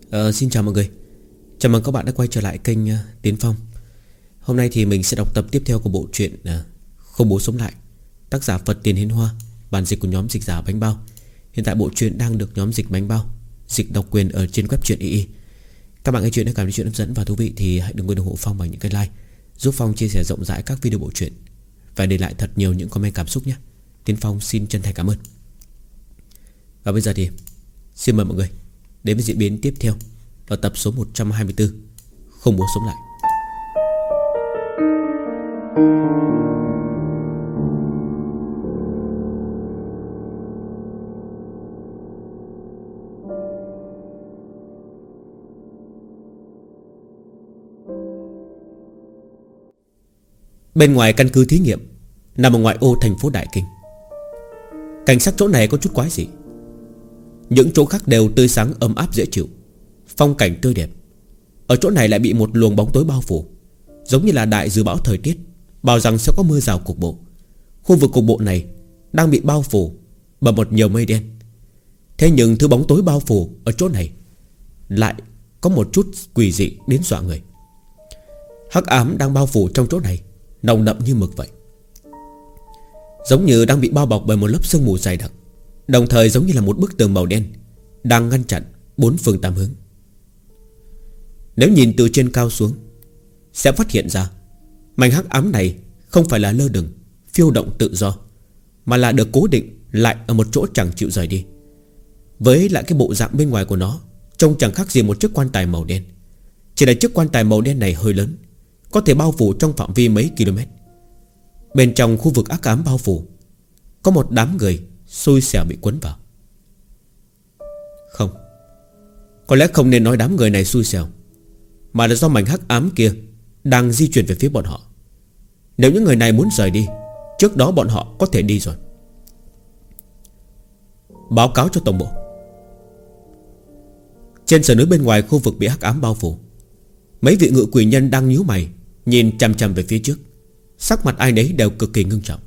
Xin chào mọi người. Chào mừng các bạn đã quay trở lại kênh Tiến Phong. Hôm nay thì mình sẽ đọc tập tiếp theo của bộ truyện Không Bố Sống Lại, tác giả Phật Tiền Hiến Hoa, bản dịch của nhóm dịch giả Bánh Bao. Hiện tại bộ truyện đang được nhóm dịch Bánh Bao dịch độc quyền ở trên web truyện II. Các bạn nghe chuyện đã cảm thấy chuyện hấp dẫn và thú vị thì hãy đừng quên ủng hộ Phong bằng những cái like, giúp Phong chia sẻ rộng rãi các video bộ truyện và để lại thật nhiều những comment cảm xúc nhé. Tiến Phong xin chân thành cảm ơn. Và bây giờ thì xin mời mọi người đến với diễn biến tiếp theo ở tập số 124 Không Bố Sống Lại. Bên ngoài căn cứ thí nghiệm nằm ở ngoại ô thành phố Đại Kinh. Cảnh sắc chỗ này có chút quái dị. Những chỗ khác đều tươi sáng ấm áp dễ chịu, phong cảnh tươi đẹp. Ở chỗ này lại bị một luồng bóng tối bao phủ, giống như là đại dự báo thời tiết, bảo rằng sẽ có mưa rào cục bộ. Khu vực cục bộ này đang bị bao phủ bởi một nhiều mây đen. Thế nhưng thứ bóng tối bao phủ ở chỗ này lại có một chút quỷ dị đến dọa người. Hắc ám đang bao phủ trong chỗ này nồng đậm như mực vậy, giống như đang bị bao bọc bởi một lớp sương mù dày đặc, đồng thời giống như là một bức tường màu đen đang ngăn chặn bốn phương tám hướng. Nếu nhìn từ trên cao xuống sẽ phát hiện ra mảnh hắc ám này không phải là lơ lửng phiêu động tự do, mà là được cố định lại ở một chỗ chẳng chịu rời đi. Với lại cái bộ dạng bên ngoài của nó trông chẳng khác gì một chiếc quan tài màu đen. Chỉ là chiếc quan tài màu đen này hơi lớn, có thể bao phủ trong phạm vi mấy km. Bên trong khu vực ác ám bao phủ có một đám người xui xẻo bị quấn vào. Không, có lẽ không nên nói đám người này xui xẻo, mà là do mảnh hắc ám kia đang di chuyển về phía bọn họ. Nếu những người này muốn rời đi, trước đó bọn họ có thể đi rồi. Báo cáo cho tổng bộ. Trên sườn núi bên ngoài khu vực bị hắc ám bao phủ, mấy vị ngự quỷ nhân đang nhíu mày nhìn chằm chằm về phía trước, sắc mặt ai nấy đều cực kỳ ngưng trọng.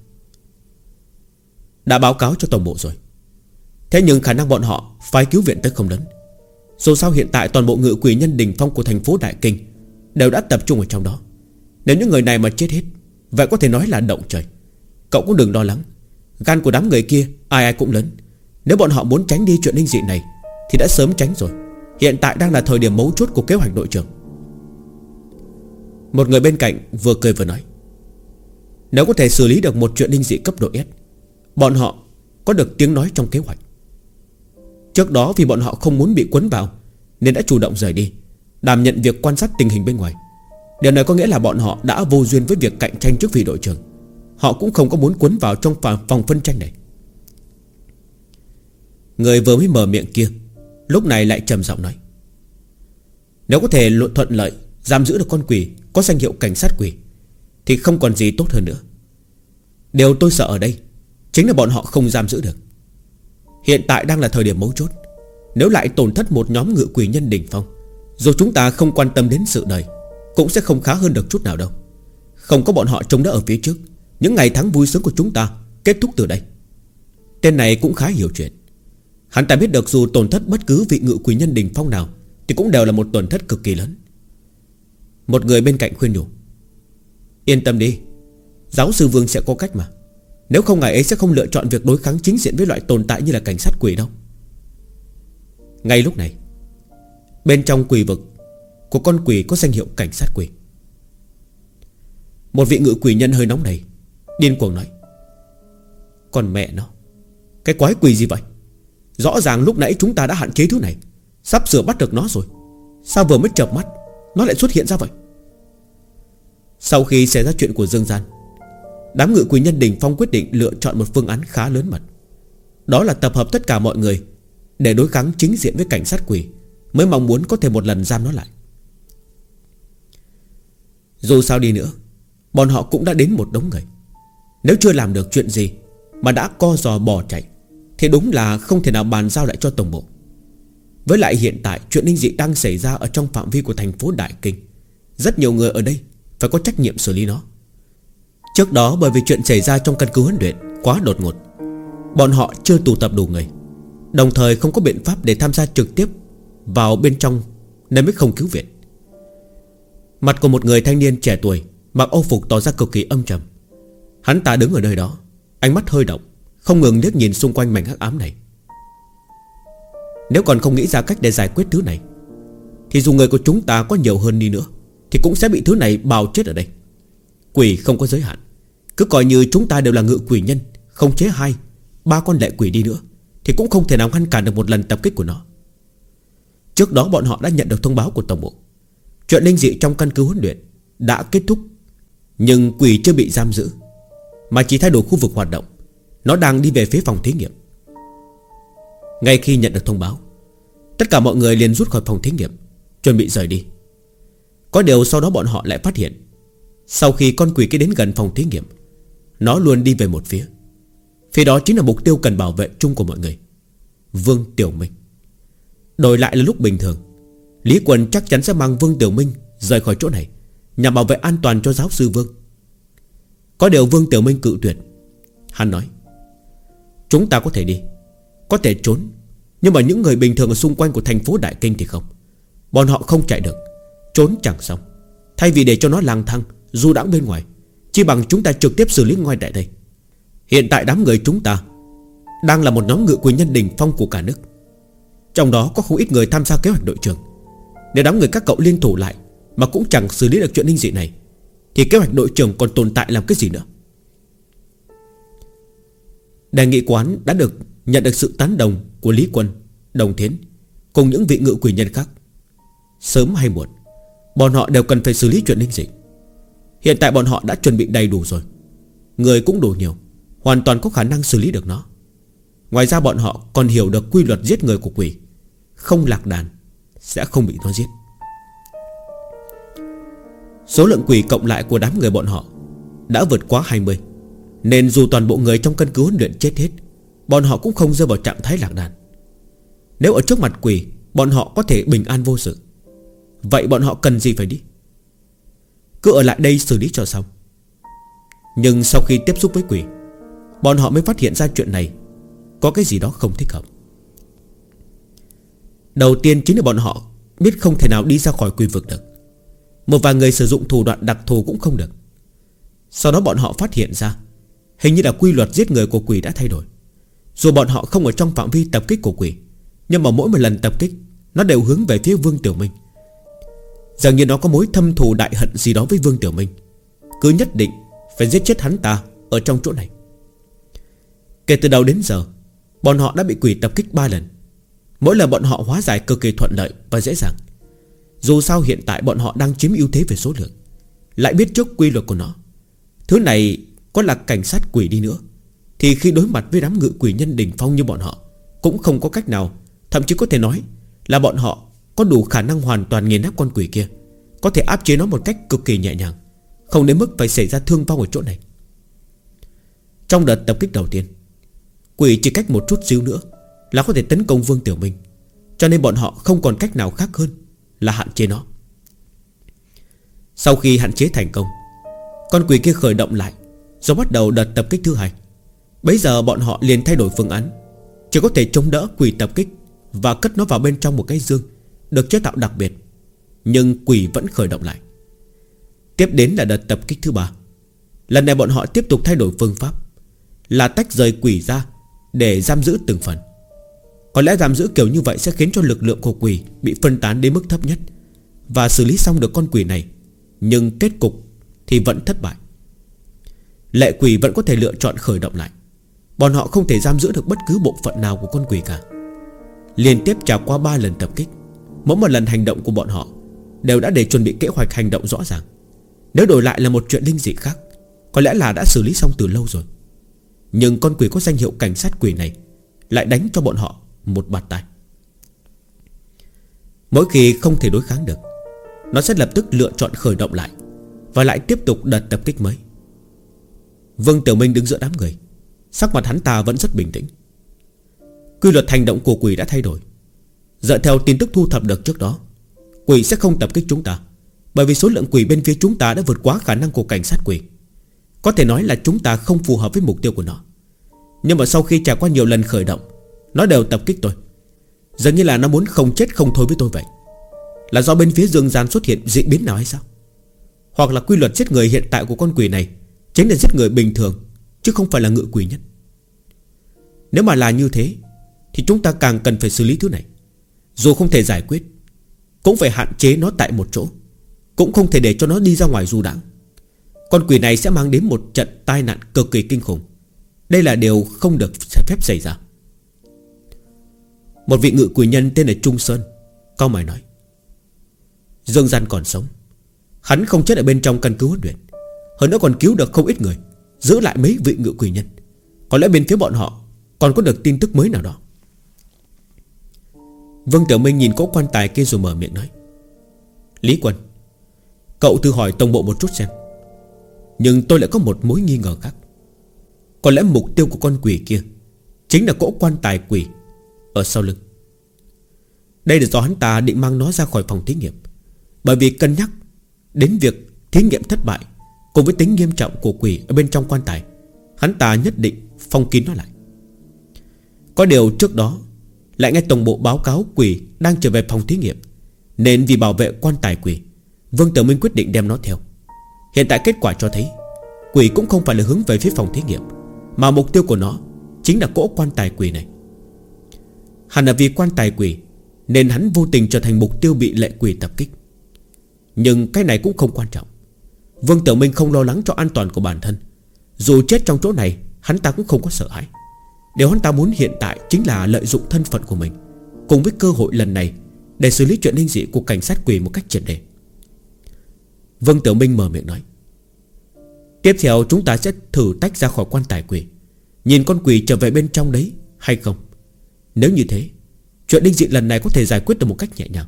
Đã báo cáo cho tổng bộ rồi, thế nhưng khả năng bọn họ phái cứu viện tới không lớn. Dù sao hiện tại toàn bộ ngự quỷ nhân đỉnh phong của thành phố Đại Kinh đều đã tập trung ở trong đó. Nếu những người này mà chết hết, vậy có thể nói là động trời. Cậu cũng đừng lo lắng, gan của đám người kia ai ai cũng lớn. Nếu bọn họ muốn tránh đi chuyện linh dị này thì đã sớm tránh rồi. Hiện tại đang là thời điểm mấu chốt của kế hoạch đội trưởng. Một người bên cạnh vừa cười vừa nói, nếu có thể xử lý được một chuyện linh dị cấp độ S, bọn họ có được tiếng nói trong kế hoạch. Trước đó vì bọn họ không muốn bị quấn vào nên đã chủ động rời đi, đảm nhận việc quan sát tình hình bên ngoài. Điều này có nghĩa là bọn họ đã vô duyên với việc cạnh tranh chức vị đội trưởng. Họ cũng không có muốn quấn vào trong phòng phân tranh này. Người vừa mới mở miệng kia lúc này lại trầm giọng nói, nếu có thể thuận lợi giam giữ được con quỷ có danh hiệu cảnh sát quỷ thì không còn gì tốt hơn nữa. Điều tôi sợ ở đây chính là bọn họ không giam giữ được. Hiện tại đang là thời điểm mấu chốt. Nếu lại tổn thất một nhóm ngự quỷ nhân đỉnh phong, dù chúng ta không quan tâm đến sự đời, cũng sẽ không khá hơn được chút nào đâu. Không có bọn họ trông đỡ ở phía trước, những ngày tháng vui sướng của chúng ta kết thúc từ đây. Tên này cũng khá hiểu chuyện. Hắn ta biết được dù tổn thất bất cứ vị ngự quỷ nhân đỉnh phong nào thì cũng đều là một tổn thất cực kỳ lớn. Một người bên cạnh khuyên nhủ, yên tâm đi, giáo sư Vương sẽ có cách mà. Nếu không ngài ấy sẽ không lựa chọn việc đối kháng chính diện với loại tồn tại như là cảnh sát quỷ đâu. Ngay lúc này, bên trong quỷ vực của con quỷ có danh hiệu cảnh sát quỷ, một vị ngự quỷ nhân hơi nóng này điên cuồng nói, còn mẹ nó, cái quái quỷ gì vậy? Rõ ràng lúc nãy chúng ta đã hạn chế thứ này, sắp sửa bắt được nó rồi, sao vừa mới chợp mắt nó lại xuất hiện ra vậy? Sau khi xảy ra chuyện của Dương Gian, đám ngự quỷ nhân đỉnh phong quyết định lựa chọn một phương án khá lớn mật. Đó là tập hợp tất cả mọi người để đối kháng chính diện với cảnh sát quỷ, mới mong muốn có thể một lần giam nó lại. Dù sao đi nữa, bọn họ cũng đã đến một đống người. Nếu chưa làm được chuyện gì mà đã co giò bỏ chạy thì đúng là không thể nào bàn giao lại cho tổng bộ. Với lại hiện tại chuyện linh dị đang xảy ra ở trong phạm vi của thành phố Đại Kinh, rất nhiều người ở đây phải có trách nhiệm xử lý nó. Trước đó bởi vì chuyện xảy ra trong căn cứ huấn luyện quá đột ngột, bọn họ chưa tụ tập đủ người, đồng thời không có biện pháp để tham gia trực tiếp vào bên trong nên mới không cứu viện. Mặt của một người thanh niên trẻ tuổi mặc âu phục tỏ ra cực kỳ âm trầm. Hắn ta đứng ở nơi đó, ánh mắt hơi động, không ngừng liếc nhìn xung quanh mảnh hắc ám này. Nếu còn không nghĩ ra cách để giải quyết thứ này, thì dù người của chúng ta có nhiều hơn đi nữa thì cũng sẽ bị thứ này bào chết ở đây. Quỷ không có giới hạn. Cứ coi như chúng ta đều là ngự quỷ nhân, không chế 2-3 con lệ quỷ đi nữa thì cũng không thể nào ngăn cản được một lần tập kích của nó. Trước đó bọn họ đã nhận được thông báo của tổng bộ. Chuyện linh dị trong căn cứ huấn luyện đã kết thúc, nhưng quỷ chưa bị giam giữ, mà chỉ thay đổi khu vực hoạt động. Nó đang đi về phía phòng thí nghiệm. Ngay khi nhận được thông báo, tất cả mọi người liền rút khỏi phòng thí nghiệm, chuẩn bị rời đi. Có điều sau đó bọn họ lại phát hiện, sau khi con quỷ kia đến gần phòng thí nghiệm, nó luôn đi về một phía. Phía đó chính là mục tiêu cần bảo vệ chung của mọi người, Vương Tiểu Minh. Đổi lại là lúc bình thường, Lý Quần chắc chắn sẽ mang Vương Tiểu Minh rời khỏi chỗ này, nhằm bảo vệ an toàn cho giáo sư Vương. Có điều Vương Tiểu Minh cự tuyệt. Hắn nói: chúng ta có thể đi, có thể trốn, nhưng mà những người bình thường ở xung quanh của thành phố Đại Kinh thì không. Bọn họ không chạy được, trốn chẳng xong. Thay vì để cho nó lang thang du đãng bên ngoài, chỉ bằng chúng ta trực tiếp xử lý ngoài tại đây. Hiện tại đám người chúng ta đang là một nhóm ngự quỷ nhân đỉnh phong của cả nước, trong đó có không ít người tham gia kế hoạch đội trưởng. Nếu đám người các cậu liên thủ lại mà cũng chẳng xử lý được chuyện linh dị này, thì kế hoạch đội trưởng còn tồn tại làm cái gì nữa? Đề nghị quán đã được nhận được sự tán đồng của Lý Quân, Đồng Thiến cùng những vị ngự quỷ nhân khác. Sớm hay muộn, bọn họ đều cần phải xử lý chuyện linh dị. Hiện tại bọn họ đã chuẩn bị đầy đủ rồi, người cũng đủ nhiều, hoàn toàn có khả năng xử lý được nó. Ngoài ra bọn họ còn hiểu được quy luật giết người của quỷ: không lạc đàn sẽ không bị nó giết. Số lượng quỷ cộng lại của đám người bọn họ đã vượt quá 20, nên dù toàn bộ người trong căn cứ huấn luyện chết hết, bọn họ cũng không rơi vào trạng thái lạc đàn. Nếu ở trước mặt quỷ bọn họ có thể bình an vô sự, vậy bọn họ cần gì phải đi? Cứ ở lại đây xử lý cho xong. Nhưng sau khi tiếp xúc với quỷ, bọn họ mới phát hiện ra chuyện này có cái gì đó không thích hợp. Đầu tiên chính là bọn họ biết không thể nào đi ra khỏi quỷ vực được. Một vài người sử dụng thủ đoạn đặc thù cũng không được. Sau đó bọn họ phát hiện ra, hình như là quy luật giết người của quỷ đã thay đổi. Dù bọn họ không ở trong phạm vi tập kích của quỷ, nhưng mà mỗi một lần tập kích, nó đều hướng về phía Vương Tiểu Minh. Dường như nó có mối thâm thù đại hận gì đó với Vương Tiểu Minh, cứ nhất định phải giết chết hắn ta ở trong chỗ này. Kể từ đầu đến giờ, bọn họ đã bị quỷ tập kích 3 lần. Mỗi lần bọn họ hóa giải cực kỳ thuận lợi và dễ dàng. Dù sao hiện tại bọn họ đang chiếm ưu thế về số lượng, lại biết trước quy luật của nó. Thứ này có là cảnh sát quỷ đi nữa, thì khi đối mặt với đám ngự quỷ nhân đỉnh phong như bọn họ, cũng không có cách nào. Thậm chí có thể nói là bọn họ có đủ khả năng hoàn toàn nghiền nát con quỷ kia, có thể áp chế nó một cách cực kỳ nhẹ nhàng, không đến mức phải xảy ra thương vong ở chỗ này. Trong đợt tập kích đầu tiên, quỷ chỉ cách một chút xíu nữa là có thể tấn công Vương Tiểu Minh, cho nên bọn họ không còn cách nào khác hơn là hạn chế nó. Sau khi hạn chế thành công, con quỷ kia khởi động lại, rồi bắt đầu đợt tập kích thứ 2. Bấy giờ bọn họ liền thay đổi phương án, chỉ có thể chống đỡ quỷ tập kích và cất nó vào bên trong một cái dương được chế tạo đặc biệt. Nhưng quỷ vẫn khởi động lại. Tiếp đến là đợt tập kích thứ 3. Lần này bọn họ tiếp tục thay đổi phương pháp, là tách rời quỷ ra để giam giữ từng phần. Có lẽ giam giữ kiểu như vậy sẽ khiến cho lực lượng của quỷ bị phân tán đến mức thấp nhất, và xử lý xong được con quỷ này, nhưng kết cục thì vẫn thất bại. Lệ quỷ vẫn có thể lựa chọn khởi động lại. Bọn họ không thể giam giữ được bất cứ bộ phận nào của con quỷ cả. Liên tiếp trải qua 3 lần tập kích, mỗi một lần hành động của bọn họ đều đã để chuẩn bị kế hoạch hành động rõ ràng. Nếu đổi lại là một chuyện linh dị khác, có lẽ là đã xử lý xong từ lâu rồi. Nhưng con quỷ có danh hiệu cảnh sát quỷ này lại đánh cho bọn họ một bạt tai. Mỗi khi không thể đối kháng được, nó sẽ lập tức lựa chọn khởi động lại, và lại tiếp tục đợt tập kích mới. Vương Tiểu Minh đứng giữa đám người, sắc mặt hắn ta vẫn rất bình tĩnh. Quy luật hành động của quỷ đã thay đổi. Dựa theo tin tức thu thập được trước đó, quỷ sẽ không tập kích chúng ta, bởi vì số lượng quỷ bên phía chúng ta đã vượt quá khả năng của cảnh sát quỷ. Có thể nói là chúng ta không phù hợp với mục tiêu của nó. Nhưng mà sau khi trải qua nhiều lần khởi động, nó đều tập kích tôi. Dường như là nó muốn không chết không thôi với tôi vậy. là do bên phía Dương Gian xuất hiện dị biến nào hay sao? Hoặc là quy luật giết người hiện tại của con quỷ này chính là giết người bình thường, chứ không phải là ngự quỷ nhân. Nếu mà là như thế thì chúng ta càng cần phải xử lý thứ này. Dù không thể giải quyết, cũng phải hạn chế nó tại một chỗ, cũng không thể để cho nó đi ra ngoài du đãng. Con quỷ này sẽ mang đến một trận tai nạn cực kỳ kinh khủng. Đây là điều không được phép xảy ra. Một vị ngự quỷ nhân tên là Trung Sơn cau mày nói: Dương Gian còn sống, hắn không chết ở bên trong căn cứ huấn luyện, hơn nữa còn cứu được không ít người, giữ lại mấy vị ngự quỷ nhân. Có lẽ bên phía bọn họ còn có được tin tức mới nào đó. Vương Tiểu Minh nhìn cỗ quan tài kia rồi mở miệng nói: Lý Quân, cậu thử hỏi tổng bộ một chút xem. Nhưng tôi lại có một mối nghi ngờ khác. Có lẽ mục tiêu của con quỷ kia chính là cỗ quan tài quỷ ở sau lưng. Đây là do hắn ta định mang nó ra khỏi phòng thí nghiệm, bởi vì cân nhắc đến việc thí nghiệm thất bại cùng với tính nghiêm trọng của quỷ ở bên trong quan tài, hắn ta nhất định phong kín nó lại. Có điều trước đó lại nghe tổng bộ báo cáo quỷ đang trở về phòng thí nghiệm, nên vì bảo vệ quan tài quỷ, Vương Tiểu Minh quyết định đem nó theo. Hiện tại kết quả cho thấy quỷ cũng không phải là hướng về phía phòng thí nghiệm, mà mục tiêu của nó chính là cỗ quan tài quỷ này. Hẳn là vì quan tài quỷ nên hắn vô tình trở thành mục tiêu bị lệ quỷ tập kích. Nhưng cái này cũng không quan trọng. Vương Tiểu Minh không lo lắng cho an toàn của bản thân. Dù chết trong chỗ này, hắn ta cũng không có sợ hãi. Điều hắn ta muốn hiện tại chính là lợi dụng thân phận của mình cùng với cơ hội lần này để xử lý chuyện linh dị của cảnh sát quỷ một cách triệt để. Vương Tiểu Minh mở miệng nói: Tiếp theo chúng ta sẽ thử tách ra khỏi quan tài quỷ, nhìn con quỷ trở về bên trong đấy hay không. Nếu như thế, chuyện linh dị lần này có thể giải quyết được một cách nhẹ nhàng.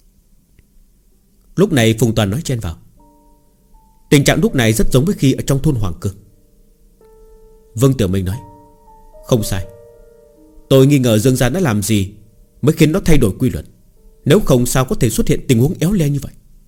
Lúc này Phùng Toàn nói chen vào: Tình trạng lúc này rất giống với khi ở trong thôn Hoàng Cương. Vương Tiểu Minh nói: Không sai. Tôi nghi ngờ Dương Gian đã làm gì mới khiến nó thay đổi quy luật. Nếu không sao có thể xuất hiện tình huống éo le như vậy.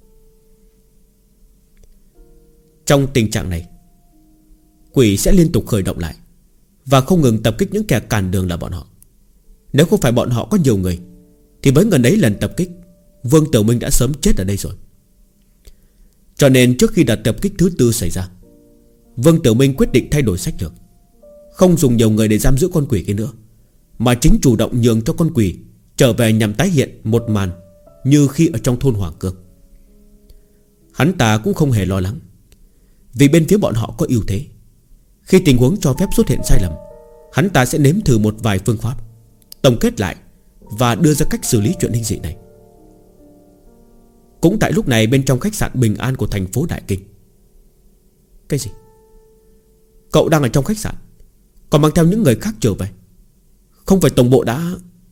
Trong tình trạng này, quỷ sẽ liên tục khởi động lại và không ngừng tập kích những kẻ cản đường là bọn họ. Nếu không phải bọn họ có nhiều người thì với gần ấy lần tập kích, Vương Tiểu Minh đã sớm chết ở đây rồi. Cho nên trước khi đợt tập kích thứ tư xảy ra, Vương Tiểu Minh quyết định thay đổi sách lược, không dùng nhiều người để giam giữ con quỷ kia nữa, mà chính chủ động nhường cho con quỷ trở về nhằm tái hiện một màn như khi ở trong thôn Hoàng Cương. Hắn ta cũng không hề lo lắng, vì bên phía bọn họ có ưu thế. Khi tình huống cho phép xuất hiện sai lầm, hắn ta sẽ nếm thử một vài phương pháp, tổng kết lại và đưa ra cách xử lý chuyện linh dị này. Cũng tại lúc này, bên trong khách sạn Bình An của thành phố Đại Kinh. Cái gì? Cậu đang ở trong khách sạn còn mang theo những người khác trở về? Không phải tổng bộ đã...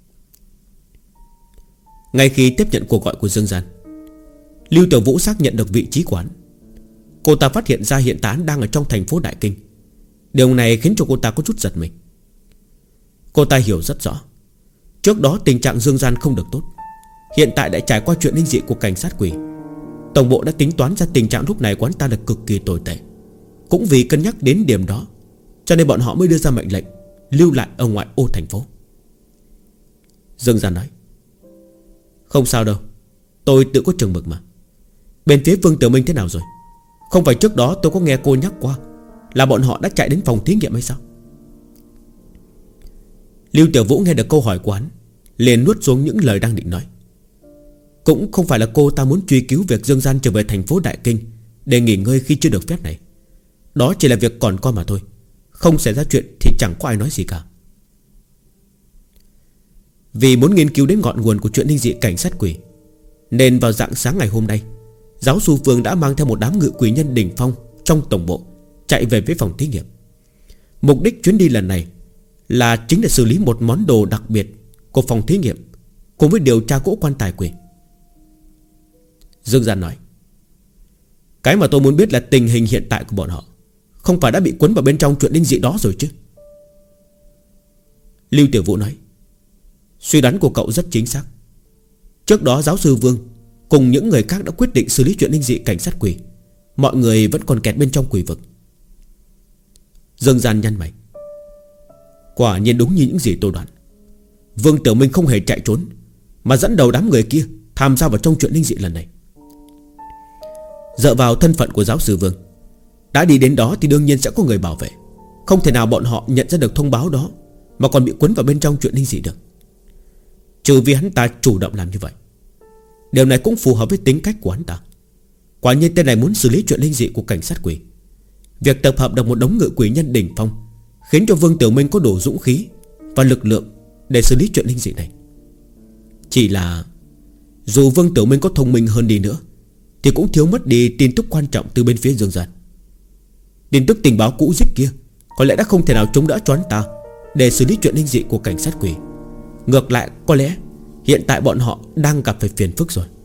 Ngay khi tiếp nhận cuộc gọi của Dương Gian, Lưu Tiểu Vũ xác nhận được vị trí của hắn. Cô ta phát hiện ra hiện tại hắn đang ở trong thành phố Đại Kinh. Điều này khiến cho cô ta có chút giật mình. Cô ta hiểu rất rõ, trước đó tình trạng Dương Gian không được tốt, hiện tại đã trải qua chuyện linh dị của cảnh sát quỷ. Tổng bộ đã tính toán ra tình trạng lúc này của hắn ta là cực kỳ tồi tệ. Cũng vì cân nhắc đến điểm đó, cho nên bọn họ mới đưa ra mệnh lệnh lưu lại ở ngoại ô thành phố. Dương Gian nói: Không sao đâu, tôi tự có chừng mực mà. Bên phía Vương Tiểu Minh thế nào rồi? Không phải trước đó tôi có nghe cô nhắc qua là bọn họ đã chạy đến phòng thí nghiệm hay sao? Lưu Tiểu Vũ nghe được câu hỏi của hắn, liền nuốt xuống những lời đang định nói. Cũng không phải là cô ta muốn truy cứu việc Dương Gian trở về thành phố Đại Kinh để nghỉ ngơi khi chưa được phép này. Đó chỉ là việc còn coi mà thôi. Không xảy ra chuyện thì chẳng có ai nói gì cả. Vì muốn nghiên cứu đến ngọn nguồn của chuyện linh dị cảnh sát quỷ, nên vào rạng sáng ngày hôm nay, giáo sư Vương đã mang theo một đám ngự quỷ nhân đỉnh phong trong tổng bộ chạy về với phòng thí nghiệm. Mục đích chuyến đi lần này chính là xử lý một món đồ đặc biệt của phòng thí nghiệm cùng với điều tra cỗ quan tài quỷ. Dương Gian nói: Cái mà tôi muốn biết là tình hình hiện tại của bọn họ không phải đã bị cuốn vào bên trong chuyện linh dị đó rồi chứ? Lưu Tiểu Vũ nói: Suy đoán của cậu rất chính xác. Trước đó giáo sư Vương cùng những người khác đã quyết định xử lý chuyện linh dị cảnh sát quỷ. Mọi người vẫn còn kẹt bên trong quỷ vực. Dương Gian nhăn mày: Quả nhiên đúng như những gì tôi đoán. Vương Tiểu Minh không hề chạy trốn, mà dẫn đầu đám người kia tham gia vào trong chuyện linh dị lần này. Dựa vào thân phận của giáo sư Vương, đã đi đến đó thì đương nhiên sẽ có người bảo vệ. Không thể nào bọn họ nhận ra được thông báo đó mà còn bị cuốn vào bên trong chuyện linh dị được, trừ vì hắn ta chủ động làm như vậy. Điều này cũng phù hợp với tính cách của hắn ta. Quả nhiên tên này muốn xử lý chuyện linh dị của cảnh sát quỷ. Việc tập hợp được một đống ngự quỷ nhân đỉnh phong khiến cho Vương Tiểu Minh có đủ dũng khí và lực lượng để xử lý chuyện linh dị này. Chỉ là dù Vương Tiểu Minh có thông minh hơn đi nữa thì cũng thiếu mất đi tin tức quan trọng từ bên phía Dương Gian. Tin tức tình báo cũ dích kia có lẽ đã không thể nào chống đỡ cho hắn ta để xử lý chuyện linh dị của cảnh sát quỷ. Ngược lại có lẽ hiện tại bọn họ đang gặp phải phiền phức rồi.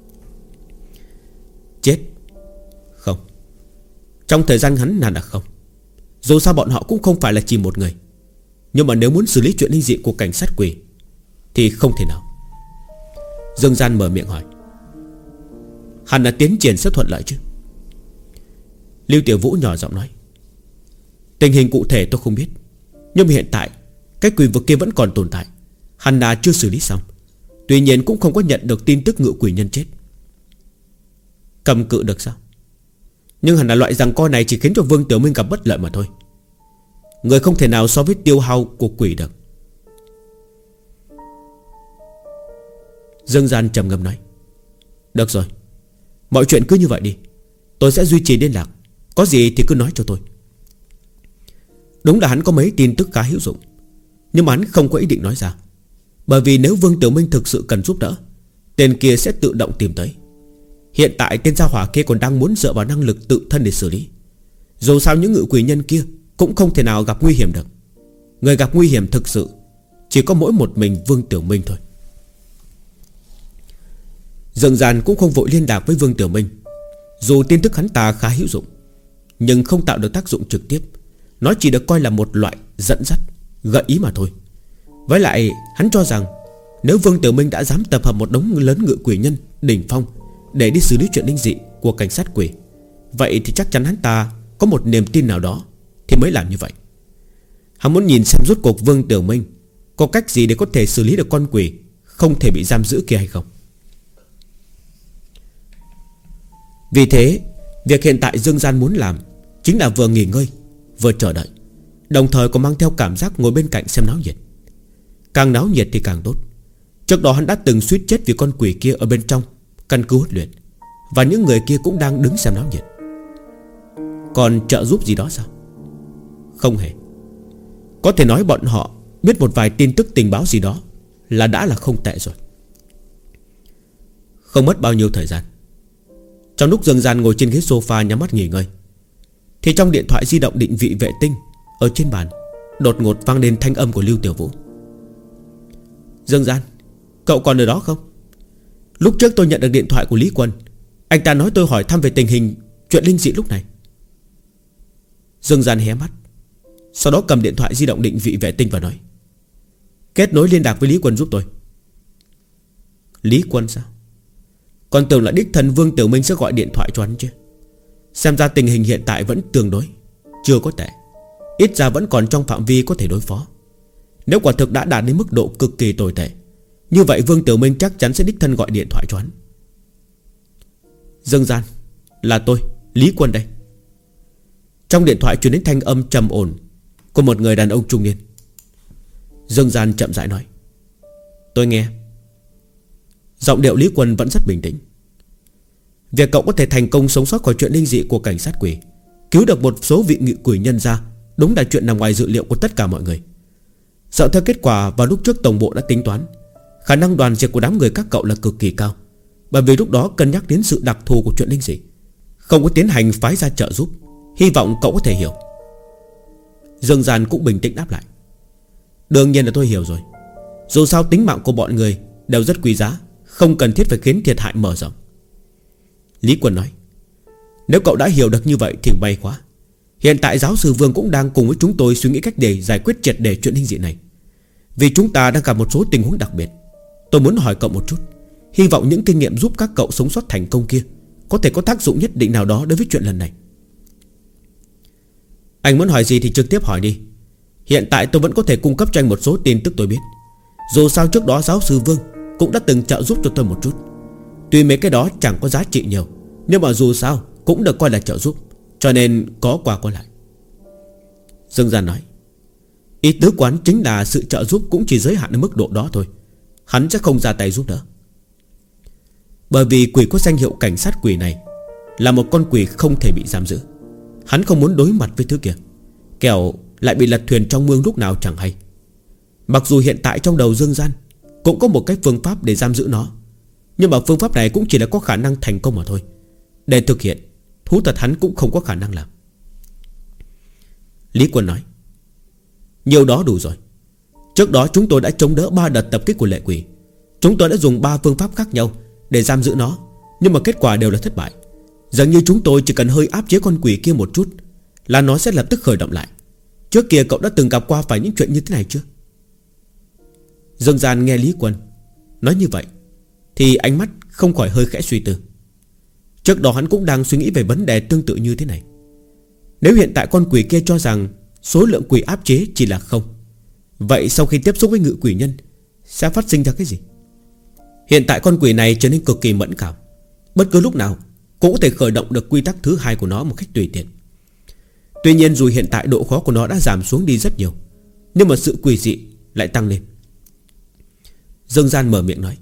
Chết? Không. Trong thời gian ngắn là không. Dù sao bọn họ cũng không phải là chỉ một người. Nhưng mà nếu muốn xử lý chuyện linh dị của cảnh sát quỷ thì không thể nào. Dương Gian mở miệng hỏi: hẳn là tiến triển sẽ thuận lợi chứ? Lưu Tiểu Vũ nhỏ giọng nói: tình hình cụ thể tôi không biết, nhưng mà hiện tại cái quỷ vực kia vẫn còn tồn tại, hẳn là chưa xử lý xong. Tuy nhiên cũng không có nhận được tin tức ngự quỷ nhân chết. Cầm cự được sao? Nhưng hẳn là loại giằng co này chỉ khiến cho Vương Tiểu Minh gặp bất lợi mà thôi. Người không thể nào so với tiêu hao của quỷ được. Dương Gian trầm ngâm nói: được rồi, mọi chuyện cứ như vậy đi. Tôi sẽ duy trì liên lạc, có gì thì cứ nói cho tôi. Đúng là hắn có mấy tin tức khá hữu dụng, nhưng mà hắn không có ý định nói ra. Bởi vì nếu Vương Tiểu Minh thực sự cần giúp đỡ, tên kia sẽ tự động tìm tới. Hiện tại tên gia hỏa kia còn đang muốn dựa vào năng lực tự thân để xử lý. Dù sao những ngự quỷ nhân kia cũng không thể nào gặp nguy hiểm được. Người gặp nguy hiểm thực sự chỉ có mỗi một mình Vương Tiểu Minh thôi. Dương Gian cũng không vội liên lạc với Vương Tiểu Minh. Dù tin tức hắn ta khá hữu dụng, nhưng không tạo được tác dụng trực tiếp. Nó chỉ được coi là một loại dẫn dắt, gợi ý mà thôi. Với lại hắn cho rằng nếu Vương Tiểu Minh đã dám tập hợp một đống lớn ngự quỷ nhân đỉnh phong để đi xử lý chuyện linh dị của cảnh sát quỷ, vậy thì chắc chắn hắn ta có một niềm tin nào đó thì mới làm như vậy. Hắn muốn nhìn xem rốt cuộc Vương Tiểu Minh có cách gì để có thể xử lý được con quỷ không thể bị giam giữ kia hay không. Vì thế việc hiện tại Dương Gian muốn làm chính là vừa nghỉ ngơi vừa chờ đợi, đồng thời còn mang theo cảm giác ngồi bên cạnh xem náo nhiệt. Càng náo nhiệt thì càng tốt. Trước đó hắn đã từng suýt chết vì con quỷ kia ở bên trong căn cứ huấn luyện, và những người kia cũng đang đứng xem náo nhiệt. Còn trợ giúp gì đó sao? Không hề. Có thể nói bọn họ biết một vài tin tức tình báo gì đó là đã là không tệ rồi. Không mất bao nhiêu thời gian, trong lúc Dương Gian ngồi trên ghế sofa nhắm mắt nghỉ ngơi, thì trong điện thoại di động định vị vệ tinh ở trên bàn đột ngột vang lên thanh âm của Lưu Tiểu Vũ. Dương Gian, cậu còn ở đó không? Lúc trước tôi nhận được điện thoại của Lý Quân. Anh ta nói tôi hỏi thăm về tình hình chuyện linh dị lúc này. Dương Gian hé mắt, sau đó cầm điện thoại di động định vị vệ tinh và nói: kết nối liên lạc với Lý Quân giúp tôi. Lý Quân sao? Còn tưởng là đích thân Vương Tiểu Minh sẽ gọi điện thoại cho hắn chứ. Xem ra tình hình hiện tại vẫn tương đối chưa có tệ, ít ra vẫn còn trong phạm vi có thể đối phó. Nếu quả thực đã đạt đến mức độ cực kỳ tồi tệ, như vậy Vương Tiểu Minh chắc chắn sẽ đích thân gọi điện thoại cho hắn. Dương Gian, là tôi, Lý Quân đây. Trong điện thoại truyền đến thanh âm trầm ổn của một người đàn ông trung niên. Dương Gian chậm rãi nói: tôi nghe. Giọng điệu Lý Quân vẫn rất bình tĩnh. Việc cậu có thể thành công sống sót khỏi chuyện linh dị của cảnh sát quỷ, cứu được một số vị ngự quỷ nhân ra, đúng là chuyện nằm ngoài dự liệu của tất cả mọi người. Dựa theo kết quả vào lúc trước tổng bộ đã tính toán, khả năng đoàn diệt của đám người các cậu là cực kỳ cao. Bởi vì lúc đó cân nhắc đến sự đặc thù của chuyện linh dị, không có tiến hành phái ra trợ giúp. Hy vọng cậu có thể hiểu. Dương Gian cũng bình tĩnh đáp lại: đương nhiên là tôi hiểu rồi. Dù sao tính mạng của bọn người đều rất quý giá, không cần thiết phải khiến thiệt hại mở rộng. Lý Quân nói: nếu cậu đã hiểu được như vậy thì may quá. Hiện tại giáo sư Vương cũng đang cùng với chúng tôi suy nghĩ cách để giải quyết triệt để chuyện linh dị này. Vì chúng ta đang gặp một số tình huống đặc biệt, tôi muốn hỏi cậu một chút. Hy vọng những kinh nghiệm giúp các cậu sống sót thành công kia có thể có tác dụng nhất định nào đó đối với chuyện lần này. Anh muốn hỏi gì thì trực tiếp hỏi đi. Hiện tại tôi vẫn có thể cung cấp cho anh một số tin tức tôi biết. Dù sao trước đó giáo sư Vương cũng đã từng trợ giúp cho tôi một chút. Tuy mấy cái đó chẳng có giá trị nhiều, nhưng mà dù sao cũng được coi là trợ giúp, cho nên có qua có lại. Dương Gian nói: ý tứ quán chính là sự trợ giúp cũng chỉ giới hạn ở mức độ đó thôi. Hắn sẽ không ra tay giúp đỡ. Bởi vì quỷ có danh hiệu cảnh sát quỷ này là một con quỷ không thể bị giam giữ. Hắn không muốn đối mặt với thứ kia, kẻo lại bị lật thuyền trong mương lúc nào chẳng hay. Mặc dù hiện tại trong đầu Dương Gian cũng có một cái phương pháp để giam giữ nó, nhưng mà phương pháp này cũng chỉ là có khả năng thành công mà thôi. Để thực hiện, thú thật hắn cũng không có khả năng làm. Lý Quân nói: nhiều đó đủ rồi. Trước đó chúng tôi đã chống đỡ 3 đợt tập kích của lệ quỷ. Chúng tôi đã dùng 3 phương pháp khác nhau để giam giữ nó, nhưng mà kết quả đều là thất bại. Dường như chúng tôi chỉ cần hơi áp chế con quỷ kia một chút là nó sẽ lập tức khởi động lại. Trước kia cậu đã từng gặp qua phải những chuyện như thế này chưa? Dương Gian nghe Lý Quân nói như vậy thì ánh mắt không khỏi hơi khẽ suy tư. Trước đó hắn cũng đang suy nghĩ về vấn đề tương tự như thế này. Nếu hiện tại con quỷ kia cho rằng số lượng quỷ áp chế chỉ là không, vậy sau khi tiếp xúc với ngự quỷ nhân sẽ phát sinh ra cái gì? Hiện tại con quỷ này trở nên cực kỳ mẫn cảm, bất cứ lúc nào cũng có thể khởi động được quy tắc thứ 2 của nó một cách tùy tiện. Tuy nhiên dù hiện tại độ khó của nó đã giảm xuống đi rất nhiều, nhưng mà sự quỷ dị lại tăng lên. Dương Gian mở miệng nói: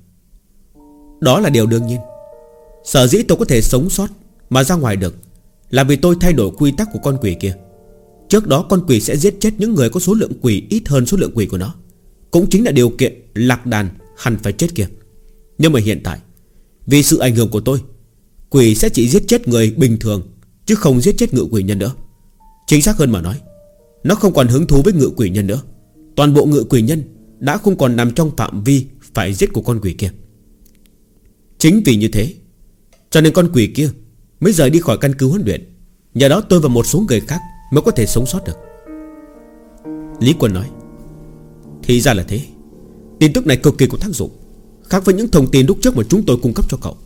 đó là điều đương nhiên. Sở dĩ tôi có thể sống sót mà ra ngoài được là vì tôi thay đổi quy tắc của con quỷ kia. Trước đó con quỷ sẽ giết chết những người có số lượng quỷ ít hơn số lượng quỷ của nó, cũng chính là điều kiện lạc đàn hẳn phải chết kia. Nhưng mà hiện tại, vì sự ảnh hưởng của tôi, quỷ sẽ chỉ giết chết người bình thường, chứ không giết chết ngự quỷ nhân nữa. Chính xác hơn mà nói, nó không còn hứng thú với ngự quỷ nhân nữa. Toàn bộ ngự quỷ nhân đã không còn nằm trong phạm vi phải giết của con quỷ kia. Chính vì như thế, cho nên con quỷ kia mới rời đi khỏi căn cứ huấn luyện. Nhờ đó tôi và một số người khác mới có thể sống sót được. Lý Quân nói: thì ra là thế. Tin tức này cực kỳ có tác dụng, khác với những thông tin lúc trước mà chúng tôi cung cấp cho cậu.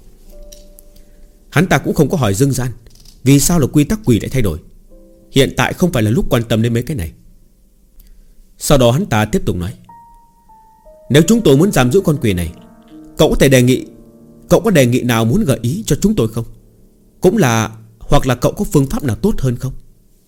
Hắn ta cũng không có hỏi Dương Gian vì sao là quy tắc quỷ lại thay đổi. Hiện tại không phải là lúc quan tâm đến mấy cái này. Sau đó hắn ta tiếp tục nói: nếu chúng tôi muốn giam giữ con quỷ này, cậu có đề nghị nào muốn gợi ý cho chúng tôi không? Cũng là, hoặc là cậu có phương pháp nào tốt hơn không?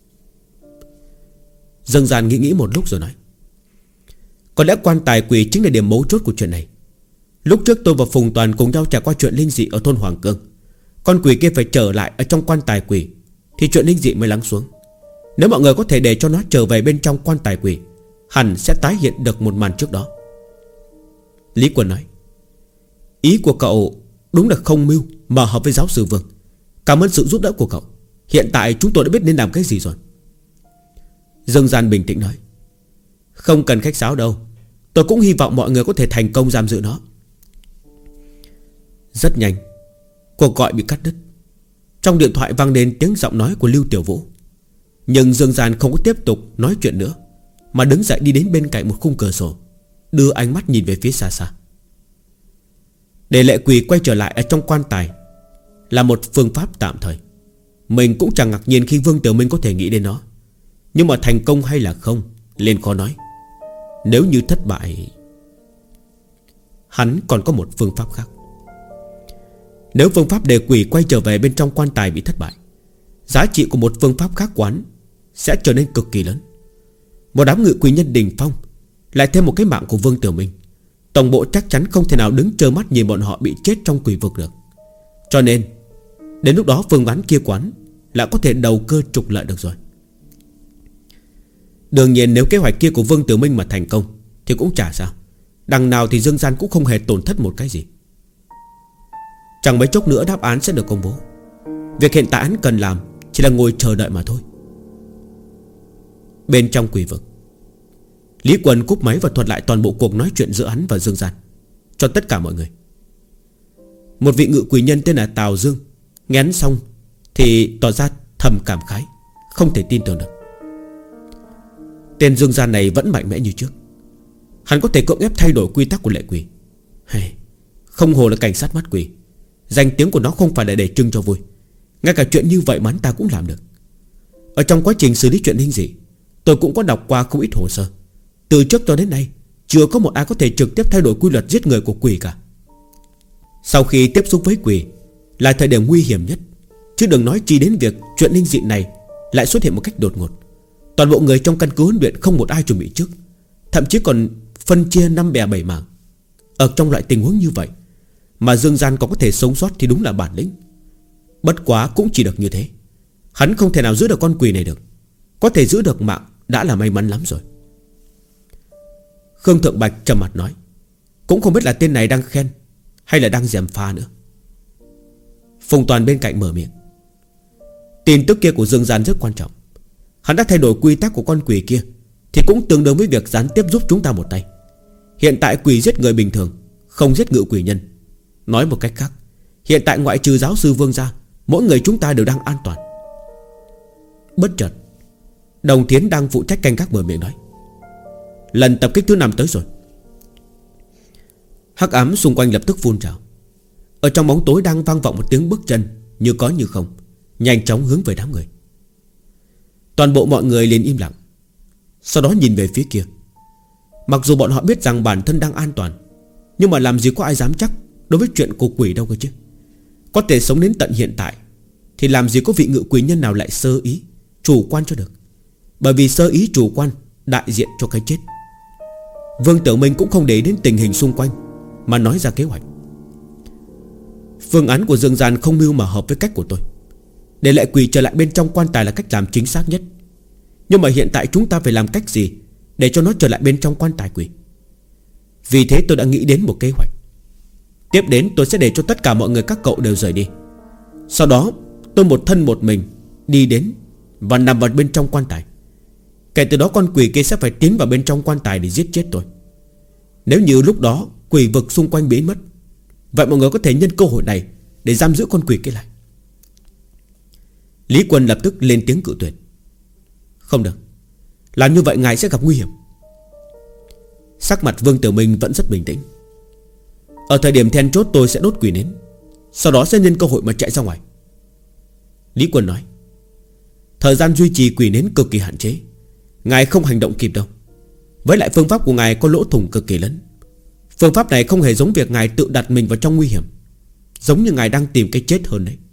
Dương Gian nghĩ một lúc rồi nói: có lẽ quan tài quỷ chính là điểm mấu chốt của chuyện này. Lúc trước tôi và Phùng Toàn cùng nhau trải qua chuyện linh dị ở thôn Hoàng Cương. Con quỷ kia phải trở lại ở trong quan tài quỷ thì chuyện linh dị mới lắng xuống. Nếu mọi người có thể để cho nó trở về bên trong quan tài quỷ, hẳn sẽ tái hiện được một màn trước đó. Lý Quân nói: ý của cậu đúng là không mưu mà hợp với giáo sư Vương. Cảm ơn sự giúp đỡ của cậu. Hiện tại chúng tôi đã biết nên làm cái gì rồi. Dương Gian bình tĩnh nói: không cần khách sáo đâu. Tôi cũng hy vọng mọi người có thể thành công giam giữ nó. Rất nhanh, cuộc gọi bị cắt đứt. Trong điện thoại vang lên tiếng giọng nói của Lưu Tiểu Vũ. Nhưng Dương Gian không có tiếp tục nói chuyện nữa, mà đứng dậy đi đến bên cạnh một khung cửa sổ, đưa ánh mắt nhìn về phía xa xa. Để lệ quỷ quay trở lại ở trong quan tài là một phương pháp tạm thời. Mình cũng chẳng ngạc nhiên khi Vương Tiểu Minh có thể nghĩ đến nó. Nhưng mà thành công hay là không liền khó nói. Nếu như thất bại, hắn còn có một phương pháp khác. Nếu phương pháp để quỷ quay trở về bên trong quan tài bị thất bại, giá trị của một phương pháp khác quán sẽ trở nên cực kỳ lớn. Một đám ngự quỷ nhân đỉnh phong, lại thêm một cái mạng của Vương Tiểu Minh, tổng bộ chắc chắn không thể nào đứng trơ mắt nhìn bọn họ bị chết trong quỷ vực được. Cho nên đến lúc đó phương án kia quán lại có thể đầu cơ trục lợi được rồi. Đương nhiên nếu kế hoạch kia của Vương Tiểu Minh mà thành công thì cũng chả sao. Đằng nào thì Dương Gian cũng không hề tổn thất một cái gì. Chẳng mấy chốc nữa đáp án sẽ được công bố. Việc hiện tại hắn cần làm chỉ là ngồi chờ đợi mà thôi. Bên trong quỷ vực, Lý Quân cúp máy và thuật lại toàn bộ cuộc nói chuyện giữa hắn và Dương Gian cho tất cả mọi người. Một vị ngự quỷ nhân tên là Tào Dương nghe hắn xong thì tỏ ra thầm cảm khái, không thể tin tưởng được. Tên Dương Gian này vẫn mạnh mẽ như trước. Hắn có thể cưỡng ép thay đổi quy tắc của lệ quỷ. Không hồ là cảnh sát mắt quỷ. Danh tiếng của nó không phải là để trưng cho vui. Ngay cả chuyện như vậy mà hắn ta cũng làm được. Ở trong quá trình xử lý chuyện linh dị, tôi cũng có đọc qua không ít hồ sơ. Từ trước cho đến nay chưa có một ai có thể trực tiếp thay đổi quy luật giết người của quỷ cả. Sau khi tiếp xúc với quỷ là thời điểm nguy hiểm nhất, chứ đừng nói chi đến việc chuyện linh dị này lại xuất hiện một cách đột ngột. Toàn bộ người trong căn cứ huấn luyện không một ai chuẩn bị trước, thậm chí còn phân chia 5 bè 7 mảng. Ở trong loại tình huống như vậy mà Dương Gian còn có thể sống sót thì đúng là bản lĩnh. Bất quá cũng chỉ được như thế. Hắn không thể nào giữ được con quỷ này được. Có thể giữ được mạng đã là may mắn lắm rồi. Khương Thượng Bạch trầm mặt nói, cũng không biết là tên này đang khen hay là đang gièm pha nữa. Phùng Toàn bên cạnh mở miệng. Tin tức kia của Dương Gian rất quan trọng. Hắn đã thay đổi quy tắc của con quỷ kia, thì cũng tương đương với việc gián tiếp giúp chúng ta một tay. Hiện tại quỷ giết người bình thường, không giết ngự quỷ nhân. Nói một cách khác, hiện tại ngoại trừ giáo sư Vương ra, mỗi người chúng ta đều đang an toàn. Bất chợt, Đồng Thiến đang phụ trách canh gác mở miệng nói, lần tập kích thứ 5 tới rồi. Hắc ám xung quanh lập tức phun trào. Ở trong bóng tối đang vang vọng một tiếng bước chân như có như không, nhanh chóng hướng về đám người. Toàn bộ mọi người liền im lặng, sau đó nhìn về phía kia. Mặc dù bọn họ biết rằng bản thân đang an toàn, nhưng mà làm gì có ai dám chắc đối với chuyện của quỷ đâu cơ chứ. Có thể sống đến tận hiện tại thì làm gì có vị ngự quỷ nhân nào lại sơ ý, chủ quan cho được. Bởi vì sơ ý chủ quan đại diện cho cái chết. Vương Tiểu Minh cũng không để ý đến tình hình xung quanh mà nói ra kế hoạch. Phương án của Dương Gian không mưu mà hợp với cách của tôi. Để lại quỷ trở lại bên trong quan tài là cách làm chính xác nhất. Nhưng mà hiện tại chúng ta phải làm cách gì để cho nó trở lại bên trong quan tài quỷ? Vì thế tôi đã nghĩ đến một kế hoạch. Tiếp đến tôi sẽ để cho tất cả mọi người các cậu đều rời đi. Sau đó tôi một thân một mình đi đến và nằm vào bên trong quan tài. Kể từ đó con quỷ kia sẽ phải tiến vào bên trong quan tài để giết chết tôi. Nếu như lúc đó quỷ vực xung quanh biến mất, vậy mọi người có thể nhân cơ hội này để giam giữ con quỷ kia lại. Lý Quân lập tức lên tiếng cự tuyệt. Không được, làm như vậy ngài sẽ gặp nguy hiểm. Sắc mặt Vương Tiểu Minh vẫn rất bình tĩnh. Ở thời điểm then chốt tôi sẽ đốt quỷ nến, sau đó sẽ nhân cơ hội mà chạy ra ngoài. Lý Quân nói, thời gian duy trì quỷ nến cực kỳ hạn chế, ngài không hành động kịp đâu. Với lại phương pháp của ngài có lỗ thủng cực kỳ lớn. Phương pháp này không hề giống việc ngài tự đặt mình vào trong nguy hiểm, giống như ngài đang tìm cái chết hơn đấy.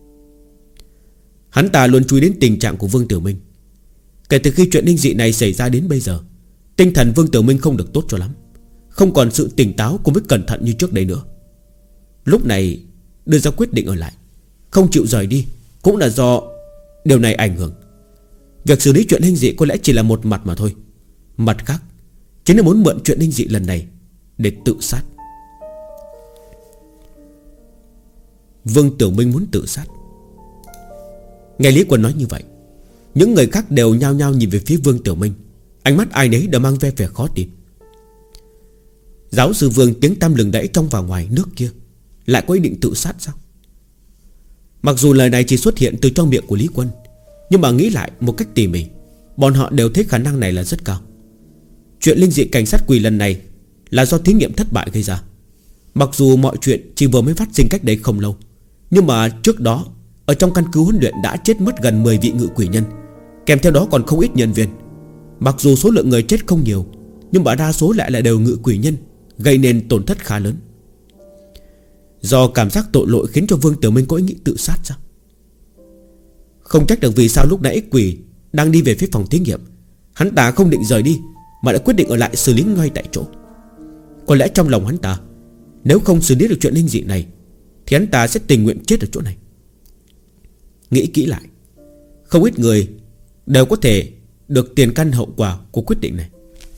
Hắn ta luôn chú ý đến tình trạng của Vương Tiểu Minh. Kể từ khi chuyện linh dị này xảy ra đến bây giờ, tinh thần Vương Tiểu Minh không được tốt cho lắm, không còn sự tỉnh táo cùng với cẩn thận như trước đây nữa. Lúc này đưa ra quyết định ở lại, không chịu rời đi, cũng là do điều này ảnh hưởng. Việc xử lý chuyện linh dị có lẽ chỉ là một mặt mà thôi. Mặt khác chính là muốn mượn chuyện linh dị lần này để tự sát. Vương Tiểu Minh muốn tự sát. Nghe Lý Quân nói như vậy, những người khác đều nhao nhao nhìn về phía Vương Tiểu Minh, ánh mắt ai nấy đều mang vẻ khó tin. Giáo sư Vương tiếng tăm lừng lẫy trong và ngoài nước kia lại có ý định tự sát sao? Mặc dù lời này chỉ xuất hiện từ trong miệng của Lý Quân, nhưng mà nghĩ lại một cách tỉ mỉ, bọn họ đều thấy khả năng này là rất cao. Chuyện linh dị cảnh sát quỷ lần này là do thí nghiệm thất bại gây ra. Mặc dù mọi chuyện chỉ vừa mới phát sinh cách đấy không lâu, nhưng mà trước đó ở trong căn cứ huấn luyện đã chết mất gần 10 vị ngự quỷ nhân, kèm theo đó còn không ít nhân viên. Mặc dù số lượng người chết không nhiều, nhưng mà đa số lại là đều ngự quỷ nhân, gây nên tổn thất khá lớn. Do cảm giác tội lỗi khiến cho Vương Tiểu Minh có ý nghĩ tự sát sao? Không trách được vì sao lúc nãy quỷ đang đi về phía phòng thí nghiệm, hắn ta không định rời đi mà đã quyết định ở lại xử lý ngay tại chỗ. Có lẽ trong lòng hắn ta, nếu không xử lý được chuyện linh dị này thì hắn ta sẽ tình nguyện chết ở chỗ này. Nghĩ kỹ lại, không ít người đều có thể được tiền căn hậu quả của quyết định này.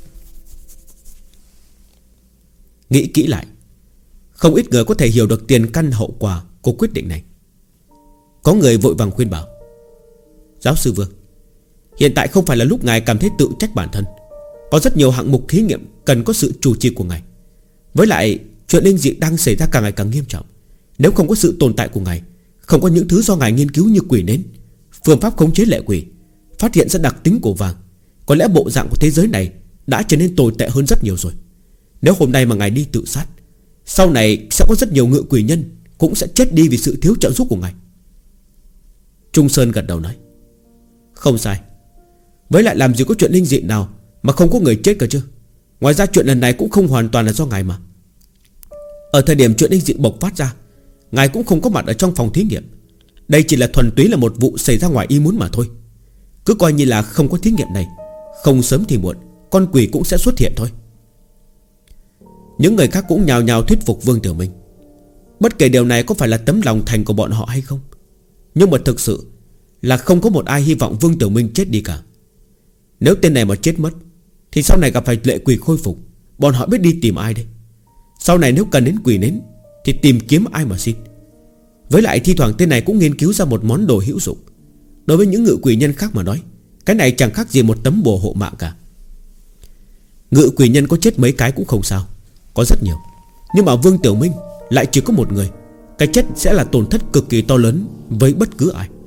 Nghĩ kỹ lại, không ít người có thể hiểu được tiền căn hậu quả của quyết định này. Có người vội vàng khuyên bảo, giáo sư Vương, hiện tại không phải là lúc ngài cảm thấy tự trách bản thân. Có rất nhiều hạng mục thí nghiệm cần có sự chủ trì của ngài. Với lại chuyện linh dị đang xảy ra càng ngày càng nghiêm trọng. Nếu không có sự tồn tại của ngài, không có những thứ do ngài nghiên cứu như quỷ nến, phương pháp khống chế lệ quỷ, phát hiện ra đặc tính của vàng, có lẽ bộ dạng của thế giới này đã trở nên tồi tệ hơn rất nhiều rồi. Nếu hôm nay mà ngài đi tự sát, sau này sẽ có rất nhiều ngự quỷ nhân cũng sẽ chết đi vì sự thiếu trợ giúp của ngài. Trung Sơn gật đầu nói, không sai. Với lại làm gì có chuyện linh dị nào mà không có người chết cơ chứ. Ngoài ra chuyện lần này cũng không hoàn toàn là do ngài mà. Ở thời điểm chuyện linh dị bộc phát ra, ngài cũng không có mặt ở trong phòng thí nghiệm. Đây chỉ là thuần túy là một vụ xảy ra ngoài ý muốn mà thôi. Cứ coi như là không có thí nghiệm này, không sớm thì muộn con quỷ cũng sẽ xuất hiện thôi. Những người khác cũng nhào nhào thuyết phục Vương Tiểu Minh. Bất kể điều này có phải là tấm lòng thành của bọn họ hay không, nhưng mà thực sự là không có một ai hy vọng Vương Tiểu Minh chết đi cả. Nếu tên này mà chết mất thì sau này gặp phải lệ quỷ khôi phục, bọn họ biết đi tìm ai đây? Sau này nếu cần đến quỷ nến thì tìm kiếm ai mà xin? Với lại thi thoảng tên này cũng nghiên cứu ra một món đồ hữu dụng. Đối với những ngự quỷ nhân khác mà nói, cái này chẳng khác gì một tấm bùa hộ mạng cả. Ngự quỷ nhân có chết mấy cái cũng không sao, có rất nhiều. Nhưng mà Vương Tiểu Minh lại chỉ có một người. Cái chết sẽ là tổn thất cực kỳ to lớn với bất cứ ai.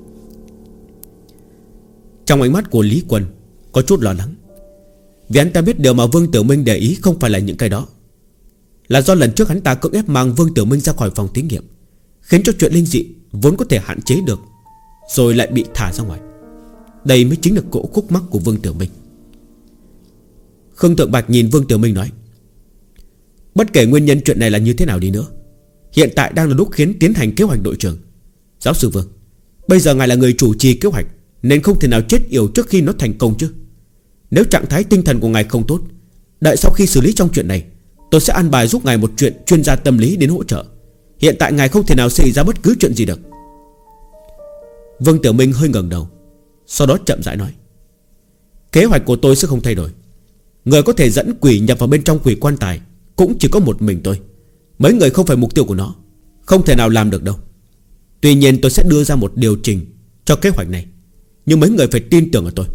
Trong ánh mắt của Lý Quân có chút lo lắng, vì hắn ta biết điều mà Vương Tiểu Minh để ý không phải là những cái đó, là do lần trước hắn ta cưỡng ép mang Vương Tiểu Minh ra khỏi phòng thí nghiệm, khiến cho chuyện linh dị vốn có thể hạn chế được rồi lại bị thả ra ngoài. Đây mới chính là cỗ khúc mắc của Vương Tiểu Minh. Khương Thượng Bạch nhìn Vương Tiểu Minh nói: bất kể nguyên nhân chuyện này là như thế nào đi nữa, hiện tại đang là lúc tiến hành kế hoạch đội trưởng. Giáo sư Vương, bây giờ ngài là người chủ trì kế hoạch, nên không thể nào chết yểu trước khi nó thành công chứ. Nếu trạng thái tinh thần của ngài không tốt, đợi sau khi xử lý trong chuyện này, tôi sẽ an bài giúp ngài một chuyện chuyên gia tâm lý đến hỗ trợ. Hiện tại ngài không thể nào xảy ra bất cứ chuyện gì được. Vương Tiểu Minh hơi ngẩng đầu, sau đó chậm rãi nói: kế hoạch của tôi sẽ không thay đổi. Người có thể dẫn quỷ nhập vào bên trong quỷ quan tài cũng chỉ có một mình tôi. Mấy người không phải mục tiêu của nó, không thể nào làm được đâu. Tuy nhiên tôi sẽ đưa ra một điều chỉnh cho kế hoạch này, nhưng mấy người phải tin tưởng ở tôi.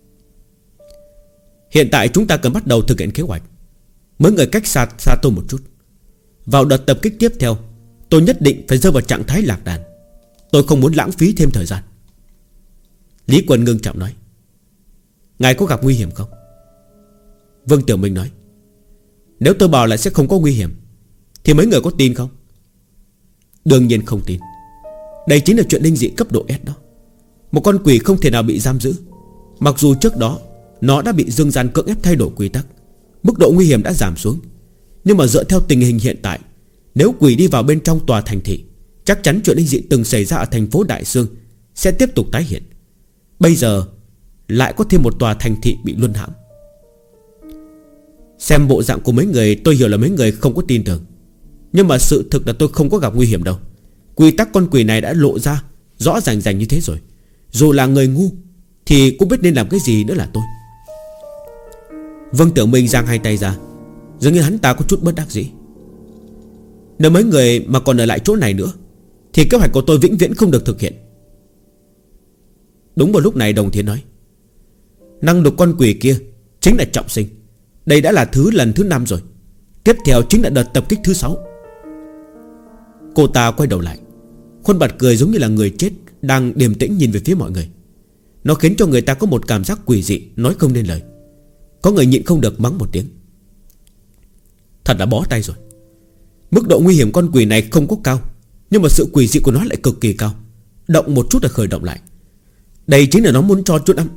Hiện tại chúng ta cần bắt đầu thực hiện kế hoạch. Mấy người cách xa tôi một chút. Vào đợt tập kích tiếp theo, tôi nhất định phải rơi vào trạng thái lạc đàn. Tôi không muốn lãng phí thêm thời gian. Lý Quân ngưng trọng nói: ngài có gặp nguy hiểm không? Vương Tiểu Minh nói: nếu tôi bảo là sẽ không có nguy hiểm thì mấy người có tin không? Đương nhiên không tin. Đây chính là chuyện linh dị cấp độ S đó. Một con quỷ không thể nào bị giam giữ. Mặc dù trước đó nó đã bị dương gian cưỡng ép thay đổi quy tắc, mức độ nguy hiểm đã giảm xuống, nhưng mà dựa theo tình hình hiện tại, nếu quỷ đi vào bên trong tòa thành thị, chắc chắn chuyện linh dị từng xảy ra ở thành phố Đại Sương sẽ tiếp tục tái hiện. Bây giờ lại có thêm một tòa thành thị bị luân hãm. Xem bộ dạng của mấy người, tôi hiểu là mấy người không có tin tưởng, nhưng mà sự thực là tôi không có gặp nguy hiểm đâu. Quy tắc con quỷ này đã lộ ra rõ ràng ràng như thế rồi. Dù là người ngu thì cũng biết nên làm cái gì nữa là tôi. Vương Tiểu Minh giang hai tay ra, dường như hắn ta có chút bất đắc dĩ. Nếu mấy người mà còn ở lại chỗ này nữa thì kế hoạch của tôi vĩnh viễn không được thực hiện. Đúng vào lúc này Đồng Thiên nói: năng lực con quỷ kia chính là trọng sinh. Đây đã là lần thứ 5 rồi. Tiếp theo chính là đợt tập kích thứ 6. Cô ta quay đầu lại, khuôn mặt cười giống như là người chết đang điềm tĩnh nhìn về phía mọi người. Nó khiến cho người ta có một cảm giác quỷ dị, nói không nên lời. Có người nhịn không được mắng một tiếng: thật là bó tay rồi. Mức độ nguy hiểm con quỷ này không có cao, nhưng mà sự quỷ dị của nó lại cực kỳ cao. Động một chút là khởi động lại. Đây chính là nó muốn cho chút âm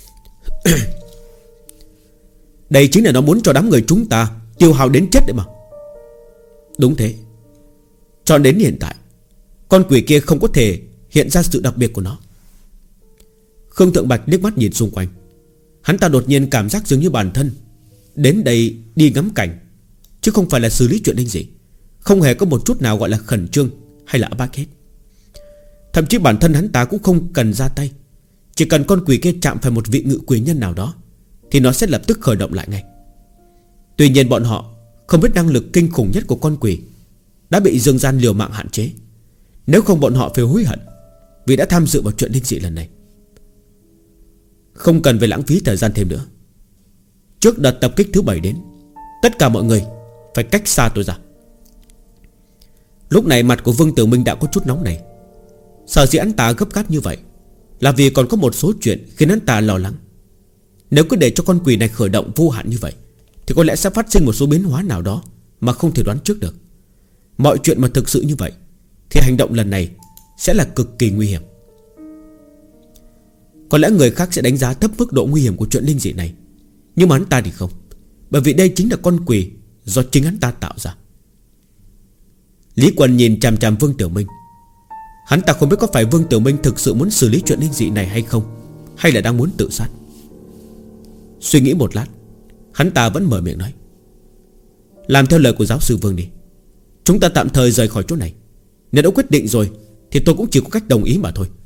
Đây chính là nó muốn cho đám người chúng ta tiêu hao đến chết đấy mà. Đúng thế. Cho đến hiện tại, con quỷ kia không có thể hiện ra sự đặc biệt của nó. Khương Thượng Bạch liếc mắt nhìn xung quanh. Hắn ta đột nhiên cảm giác dường như bản thân đến đây đi ngắm cảnh, chứ không phải là xử lý chuyện linh dị. Không hề có một chút nào gọi là khẩn trương hay là áp bách hết. Thậm chí bản thân hắn ta cũng không cần ra tay. Chỉ cần con quỷ kia chạm phải một vị ngự quỷ nhân nào đó thì nó sẽ lập tức khởi động lại ngay. Tuy nhiên bọn họ không biết năng lực kinh khủng nhất của con quỷ đã bị dương gian liều mạng hạn chế. Nếu không bọn họ phải hối hận vì đã tham dự vào chuyện linh dị lần này. Không cần phải lãng phí thời gian thêm nữa. Trước đợt tập kích thứ 7 đến, tất cả mọi người phải cách xa tôi ra. Lúc này mặt của Vương Tử Minh đã có chút nóng này. Sở dĩ hắn ta gấp gáp như vậy là vì còn có một số chuyện khiến hắn ta lo lắng. Nếu cứ để cho con quỷ này khởi động vô hạn như vậy thì có lẽ sẽ phát sinh một số biến hóa nào đó mà không thể đoán trước được. Mọi chuyện mà thực sự như vậy thì hành động lần này sẽ là cực kỳ nguy hiểm. Có lẽ người khác sẽ đánh giá thấp mức độ nguy hiểm của chuyện linh dị này, nhưng mà hắn ta thì không. Bởi vì đây chính là con quỷ do chính hắn ta tạo ra. Lý Quân nhìn chằm chằm Vương Tiểu Minh. Hắn ta không biết có phải Vương Tiểu Minh thực sự muốn xử lý chuyện linh dị này hay không, hay là đang muốn tự sát. Suy nghĩ một lát, hắn ta vẫn mở miệng nói: làm theo lời của giáo sư Vương đi. Chúng ta tạm thời rời khỏi chỗ này. Nếu đã quyết định rồi thì tôi cũng chỉ có cách đồng ý mà thôi.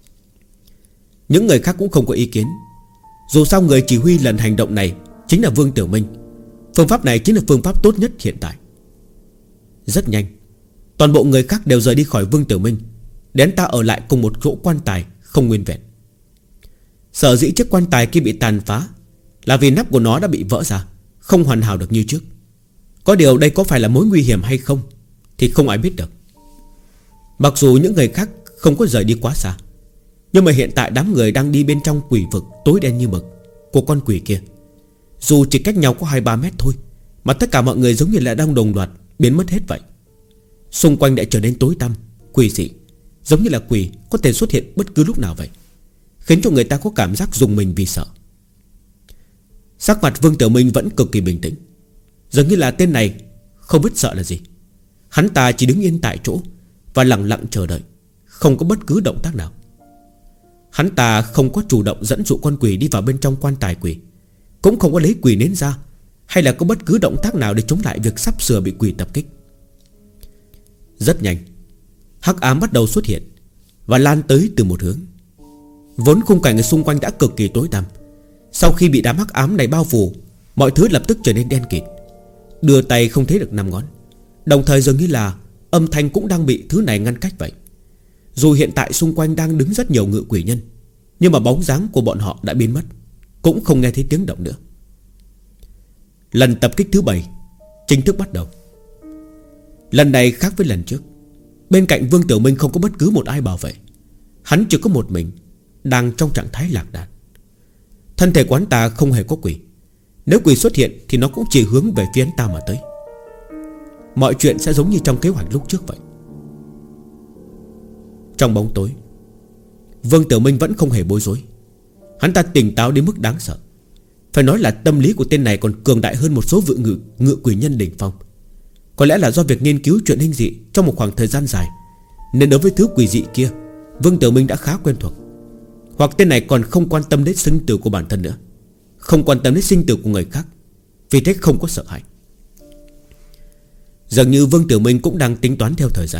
Những người khác cũng không có ý kiến. Dù sao người chỉ huy lần hành động này chính là Vương Tiểu Minh. Phương pháp này chính là phương pháp tốt nhất hiện tại. Rất nhanh, toàn bộ người khác đều rời đi khỏi Vương Tiểu Minh, đến ta ở lại cùng một chỗ quan tài không nguyên vẹn. Sở dĩ chiếc quan tài kia bị tàn phá là vì nắp của nó đã bị vỡ ra, không hoàn hảo được như trước. Có điều đây có phải là mối nguy hiểm hay không thì không ai biết được. Mặc dù những người khác không có rời đi quá xa, nhưng mà hiện tại đám người đang đi bên trong quỷ vực tối đen như mực của con quỷ kia. Dù chỉ cách nhau có 2-3 mét thôi, mà tất cả mọi người giống như là đang đồng loạt biến mất hết vậy. Xung quanh đã trở nên tối tăm, quỷ dị, giống như là quỷ có thể xuất hiện bất cứ lúc nào vậy, khiến cho người ta có cảm giác rùng mình vì sợ. Sắc mặt Vương Tiểu Minh vẫn cực kỳ bình tĩnh, dường như là tên này không biết sợ là gì. Hắn ta chỉ đứng yên tại chỗ và lặng lặng chờ đợi, không có bất cứ động tác nào. Hắn ta không có chủ động dẫn dụ con quỷ đi vào bên trong quan tài quỷ, cũng không có lấy quỷ nến ra, hay là có bất cứ động tác nào để chống lại việc sắp sửa bị quỷ tập kích. Rất nhanh, hắc ám bắt đầu xuất hiện và lan tới từ một hướng. Vốn khung cảnh ở xung quanh đã cực kỳ tối tăm, sau khi bị đám hắc ám này bao phủ, mọi thứ lập tức trở nên đen kịt. Đưa tay không thấy được 5 ngón, đồng thời dường như là âm thanh cũng đang bị thứ này ngăn cách vậy. Dù hiện tại xung quanh đang đứng rất nhiều ngự quỷ nhân, nhưng mà bóng dáng của bọn họ đã biến mất, cũng không nghe thấy tiếng động nữa. Lần tập kích thứ 7 chính thức bắt đầu. Lần này khác với lần trước. Bên cạnh Vương Tiểu Minh không có bất cứ một ai bảo vệ. Hắn chỉ có một mình, đang trong trạng thái lạc đàn. Thân thể của hắn ta không hề có quỷ. Nếu quỷ xuất hiện thì nó cũng chỉ hướng về phía hắn ta mà tới. Mọi chuyện sẽ giống như trong kế hoạch lúc trước vậy. Trong bóng tối, Vương Tiểu Minh vẫn không hề bối rối. Hắn ta tỉnh táo đến mức đáng sợ. Phải nói là tâm lý của tên này còn cường đại hơn một số ngự quỷ nhân đỉnh phong. Có lẽ là do việc nghiên cứu chuyện linh dị trong một khoảng thời gian dài, nên đối với thứ quỷ dị kia Vương Tiểu Minh đã khá quen thuộc. Hoặc tên này còn không quan tâm đến sinh tử của bản thân nữa, không quan tâm đến sinh tử của người khác, vì thế không có sợ hãi. Dường như Vương Tiểu Minh cũng đang tính toán theo thời gian.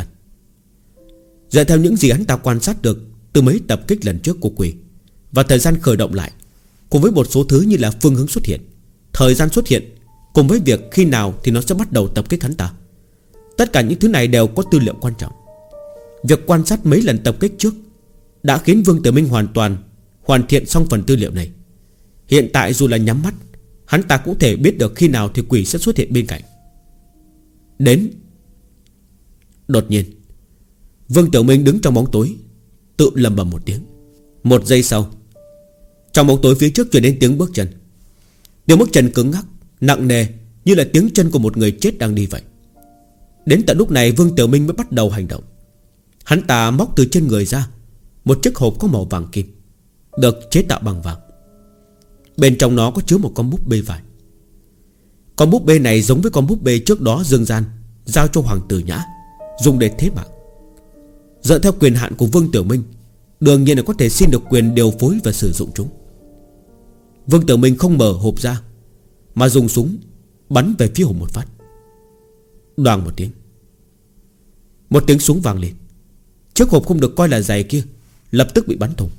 Dựa theo những gì hắn ta quan sát được từ mấy tập kích lần trước của quỷ, và thời gian khởi động lại, cùng với một số thứ như là phương hướng xuất hiện, thời gian xuất hiện, cùng với việc khi nào thì nó sẽ bắt đầu tập kích hắn ta, tất cả những thứ này đều có tư liệu quan trọng. Việc quan sát mấy lần tập kích trước đã khiến Vương Tiểu Minh hoàn thiện xong phần tư liệu này. Hiện tại dù là nhắm mắt, hắn ta cũng thể biết được khi nào thì quỷ sẽ xuất hiện bên cạnh. Đến. Đột nhiên, Vương Tiểu Minh đứng trong bóng tối, tự lầm bầm một tiếng. Một giây sau, trong bóng tối phía trước truyền đến tiếng bước chân. Tiếng bước chân cứng ngắc, nặng nề, như là tiếng chân của một người chết đang đi vậy. Đến tận lúc này Vương Tiểu Minh mới bắt đầu hành động. Hắn ta móc từ trên người ra một chiếc hộp có màu vàng kim, được chế tạo bằng vàng. Bên trong nó có chứa một con búp bê vải. Con búp bê này giống với con búp bê trước đó Dương Gian giao cho Hoàng Tử Nhã dùng để thế mạng. Dựa theo quyền hạn của Vương Tiểu Minh, đương nhiên là có thể xin được quyền điều phối và sử dụng chúng. Vương Tiểu Minh không mở hộp ra, mà dùng súng bắn về phía hộp một phát. Đoàng một tiếng, một tiếng súng vang lên. Chiếc hộp không được coi là dày kia lập tức bị bắn thủng.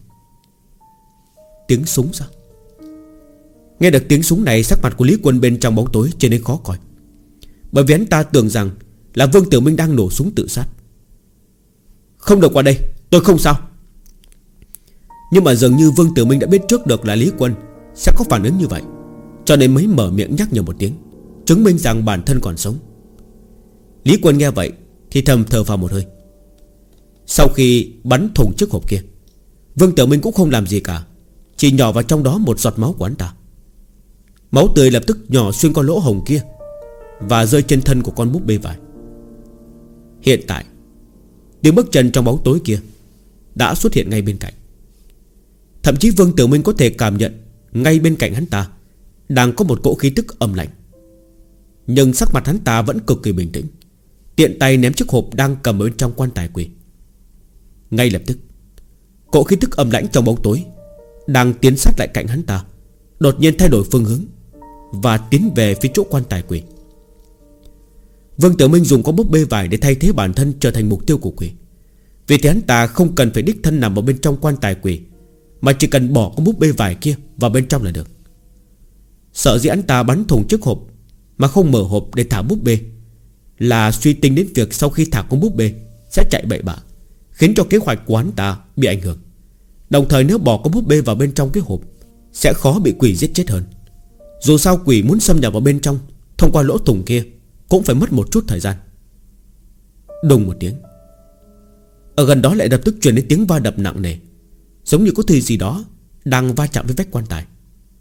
Tiếng súng sao? Nghe được tiếng súng này, sắc mặt của Lý Quân bên trong bóng tối trở nên khó coi, bởi vì hắn ta tưởng rằng là Vương Tiểu Minh đang nổ súng tự sát. Không được qua đây, tôi không sao. Nhưng mà dường như Vương Tiểu Minh đã biết trước được là Lý Quân sẽ có phản ứng như vậy, cho nên mới mở miệng nhắc nhở một tiếng, chứng minh rằng bản thân còn sống. Lý Quân nghe vậy thì thầm thở vào một hơi. Sau khi bắn thủng chiếc hộp kia, Vương Tiểu Minh cũng không làm gì cả, chỉ nhỏ vào trong đó một giọt máu của hắn ta. Máu tươi lập tức nhỏ xuyên qua lỗ hổng kia và rơi trên thân của con búp bê vải. Hiện tại, tiếng bước chân trong bóng tối kia đã xuất hiện ngay bên cạnh. Thậm chí Vương Tiểu Minh có thể cảm nhận ngay bên cạnh hắn ta đang có một cỗ khí tức âm lạnh. Nhưng sắc mặt hắn ta vẫn cực kỳ bình tĩnh, tiện tay ném chiếc hộp đang cầm ở bên trong quan tài quỷ. Ngay lập tức, cỗ khí tức âm lãnh trong bóng tối đang tiến sát lại cạnh hắn ta đột nhiên thay đổi phương hướng và tiến về phía chỗ quan tài quỷ. Vương Tử Minh dùng có búp bê vải để thay thế bản thân trở thành mục tiêu của quỷ. Vì thế hắn ta không cần phải đích thân nằm ở bên trong quan tài quỷ, mà chỉ cần bỏ con búp bê vải kia vào bên trong là được. Sợ dĩ hắn ta bắn thùng chiếc hộp mà không mở hộp để thả búp bê là suy tính đến việc sau khi thả con búp bê sẽ chạy bậy bạ, khiến cho kế hoạch của hắn ta bị ảnh hưởng. Đồng thời nếu bỏ con búp bê vào bên trong cái hộp sẽ khó bị quỷ giết chết hơn. Dù sao quỷ muốn xâm nhập vào bên trong thông qua lỗ thủng kia cũng phải mất một chút thời gian. Đùng một tiếng, ở gần đó lại lập tức truyền đến tiếng va đập nặng nề, giống như có thứ gì đó đang va chạm với vách quan tài.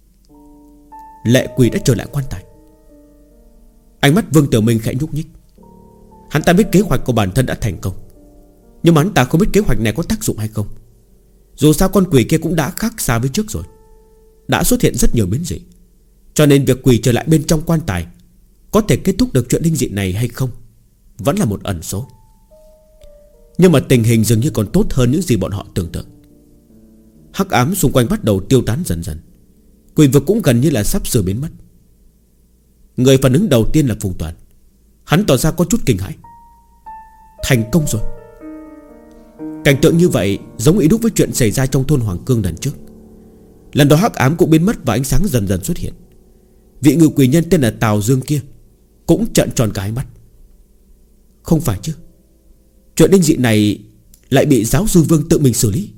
Lệ quỷ đã trở lại quan tài. Ánh mắt Vương Tiểu Minh khẽ nhúc nhích. Hắn ta biết kế hoạch của bản thân đã thành công, nhưng mà hắn ta không biết kế hoạch này có tác dụng hay không. Dù sao con quỷ kia cũng đã khác xa với trước rồi, đã xuất hiện rất nhiều biến dị, cho nên việc quỷ trở lại bên trong quan tài có thể kết thúc được chuyện linh dị này hay không vẫn là một ẩn số. Nhưng mà tình hình dường như còn tốt hơn những gì bọn họ tưởng tượng. Hắc ám xung quanh bắt đầu tiêu tán dần dần, quỷ vực cũng gần như là sắp sửa biến mất. Người phản ứng đầu tiên là Phùng Toàn. Hắn tỏ ra có chút kinh hãi. Thành công rồi. Cảnh tượng như vậy giống y đúc với chuyện xảy ra trong thôn Hoàng Cương lần trước. Lần đó hắc ám cũng biến mất và ánh sáng dần dần xuất hiện. Vị ngự quỷ nhân tên là Tào Dương kia cũng trợn tròn cả hai mắt. Không phải chứ, chuyện linh dị này lại bị giáo sư Vương tự mình xử lý.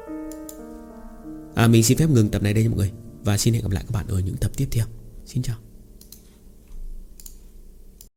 Mình xin phép ngừng tập này đây nha mọi người, và xin hẹn gặp lại các bạn ở những tập tiếp theo. Xin chào.